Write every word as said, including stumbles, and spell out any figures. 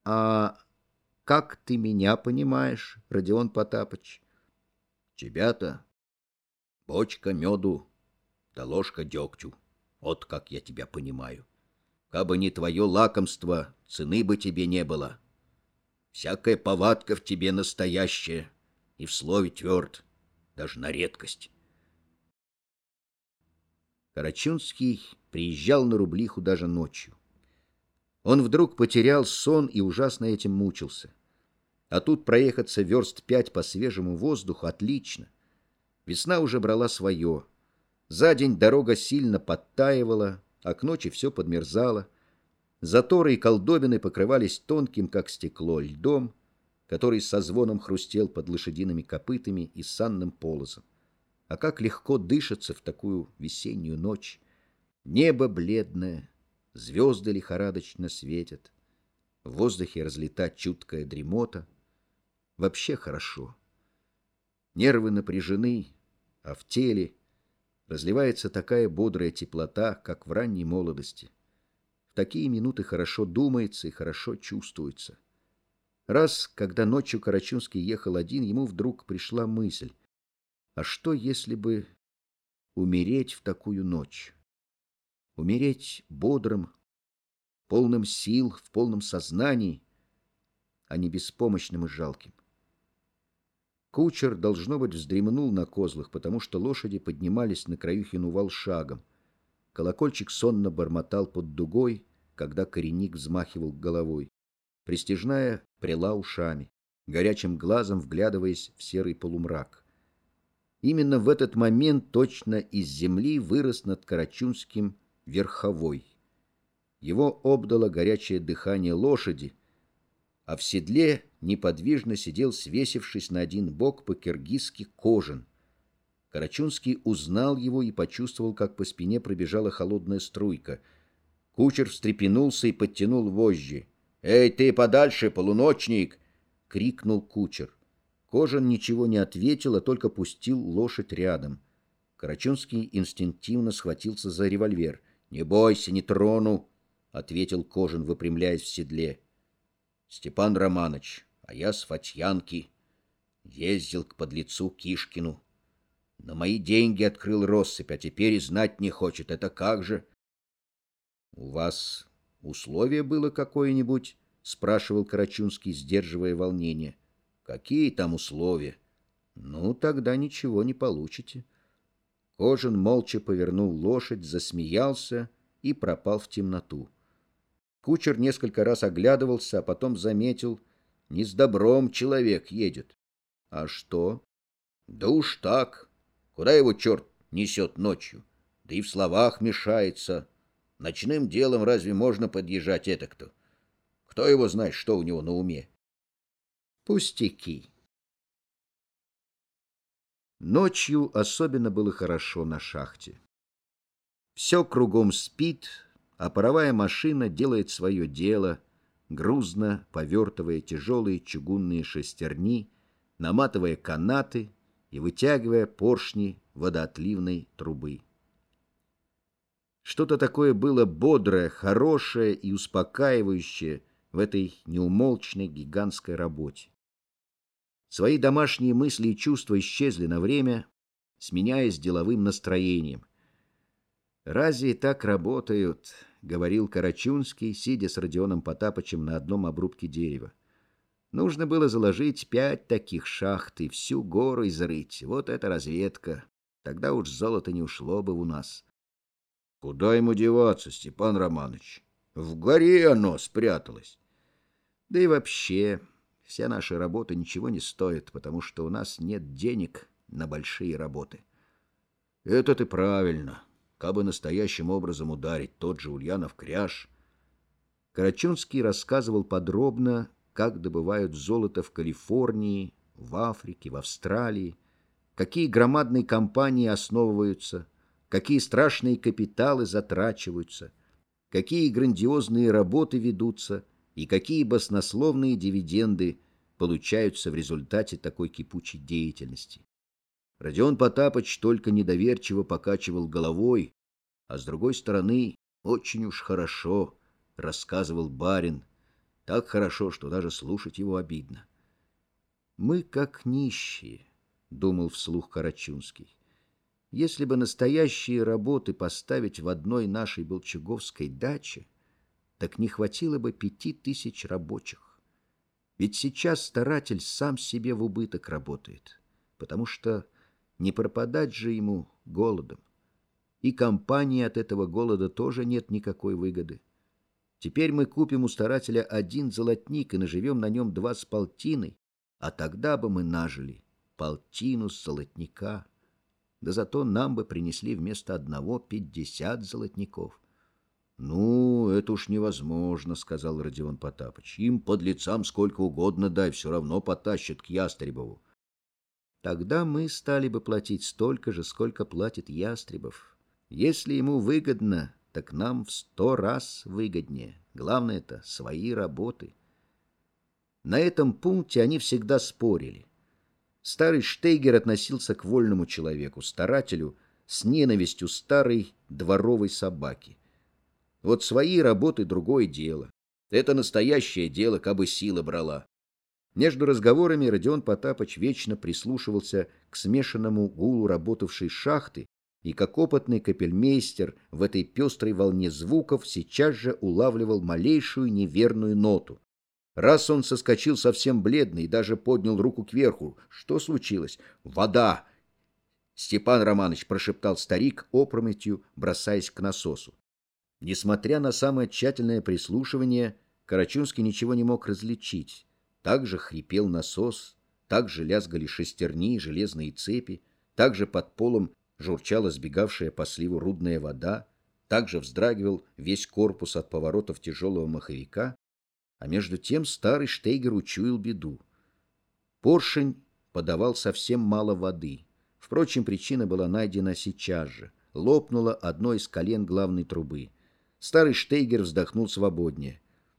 А как ты меня понимаешь, Родион Потапыч? Тебя-то бочка меду да ложка дегтю. Вот как я тебя понимаю. Кабы не твое лакомство, цены бы тебе не было. Всякая повадка в тебе настоящая, и в слове тверд, даже на редкость. Карачунский приезжал на Рублиху даже ночью. Он вдруг потерял сон и ужасно этим мучился. А тут проехаться верст пять по свежему воздуху отлично. Весна уже брала свое. За день дорога сильно подтаивала, а к ночи все подмерзало. Заторы и колдобины покрывались тонким, как стекло, льдом, который со звоном хрустел под лошадиными копытами и санным полозом. А как легко дышится в такую весеннюю ночь. Небо бледное, звезды лихорадочно светят. В воздухе разлита чуткая дремота. Вообще хорошо. Нервы напряжены, а в теле разливается такая бодрая теплота, как в ранней молодости. В такие минуты хорошо думается и хорошо чувствуется. Раз, когда ночью Карачунский ехал один, ему вдруг пришла мысль: а что, если бы умереть в такую ночь? Умереть бодрым, полным сил, в полном сознании, а не беспомощным и жалким. Кучер, должно быть, вздремнул на козлах, потому что лошади поднимались на Краюхин увал шагом. Колокольчик сонно бормотал под дугой, когда коренник взмахивал головой. Пристяжная пряла ушами, горячим глазом вглядываясь в серый полумрак. Именно в этот момент точно из земли вырос над Карачунским верховой. Его обдало горячее дыхание лошади, а в седле неподвижно сидел, свесившись на один бок, по-киргизски Кожин. Карачунский узнал его и почувствовал, как по спине пробежала холодная струйка. Кучер встрепенулся и подтянул вожжи. «Эй, ты подальше, полуночник!» — крикнул кучер. Кожин ничего не ответил, а только пустил лошадь рядом. Карачунский инстинктивно схватился за револьвер. «Не бойся, не трону!» — ответил Кожин, выпрямляясь в седле. «Степан Романыч, а я с Фатьянки. Ездил к подлецу Кишкину. На мои деньги открыл россыпь, а теперь и знать не хочет. Это как же?» «У вас условие было какое-нибудь?» — спрашивал Карачунский, сдерживая волнение. «Какие там условия?» «Ну, тогда ничего не получите». Кожин молча повернул лошадь, засмеялся и пропал в темноту. Кучер несколько раз оглядывался, а потом заметил: не с добром человек едет. «А что?» «Да уж так. Куда его черт несет ночью? Да и в словах мешается. Ночным делом разве можно подъезжать этак-то? Кто его знает, что у него на уме?» «Пустяки». Ночью особенно было хорошо на шахте. Все кругом спит, а паровая машина делает свое дело, грузно повертывая тяжелые чугунные шестерни, наматывая канаты и вытягивая поршни водоотливной трубы. Что-то такое было бодрое, хорошее и успокаивающее в этой неумолчной гигантской работе. Свои домашние мысли и чувства исчезли на время, сменяясь деловым настроением. «Разве так работают?» — говорил Карачунский, сидя с Родионом Потапычем на одном обрубке дерева. «Нужно было заложить пять таких шахт и всю гору изрыть. Вот это разведка. Тогда уж золото не ушло бы у нас». «Куда ему деваться, Степан Романович? В горе оно спряталось». «Да и вообще, вся наша работа ничего не стоит, потому что у нас нет денег на большие работы». «Это ты правильно. Кабы настоящим образом ударить тот же Ульянов кряж». Карачунский рассказывал подробно, как добывают золото в Калифорнии, в Африке, в Австралии, какие громадные компании основываются, какие страшные капиталы затрачиваются, какие грандиозные работы ведутся и какие баснословные дивиденды получаются в результате такой кипучей деятельности. Родион Потапыч только недоверчиво покачивал головой, а с другой стороны, очень уж хорошо рассказывал барин. Так хорошо, что даже слушать его обидно. «Мы как нищие», — думал вслух Карачунский. «Если бы настоящие работы поставить в одной нашей Болчуговской даче, так не хватило бы пяти тысяч рабочих. Ведь сейчас старатель сам себе в убыток работает, потому что не пропадать же ему голодом. И компании от этого голода тоже нет никакой выгоды. Теперь мы купим у старателя один золотник и наживем на нем два с полтиной, а тогда бы мы нажили полтину с золотника. Да зато нам бы принесли вместо одного пятьдесят золотников». «Ну, это уж невозможно», — сказал Родион Потапыч. «Им, подлецам, сколько угодно дай, все равно потащат к Ястребову». «Тогда мы стали бы платить столько же, сколько платит Ястребов. Если ему выгодно, так нам в сто раз выгоднее. Главное-то свои работы». На этом пункте они всегда спорили. Старый Штейгер относился к вольному человеку, старателю, с ненавистью старой дворовой собаки. Вот свои работы — другое дело. Это настоящее дело, кабы сила брала. Между разговорами Родион Потапыч вечно прислушивался к смешанному гулу работавшей шахты и, как опытный капельмейстер в этой пестрой волне звуков, сейчас же улавливал малейшую неверную ноту. Раз он соскочил совсем бледный и даже поднял руку кверху. Что случилось? «Вода!» Степан Романович, прошептал старик опрометью, бросаясь к насосу. Несмотря на самое тщательное прислушивание, Карачунский ничего не мог различить. Так же хрипел насос, так же лязгали шестерни и железные цепи, так же под полом журчала сбегавшая по сливу рудная вода, так же вздрагивал весь корпус от поворотов тяжелого маховика, а между тем старый Штейгер учуял беду. Поршень подавал совсем мало воды. Впрочем, причина была найдена сейчас же. Лопнуло одно из колен главной трубы. Старый Штейгер вздохнул свободнее.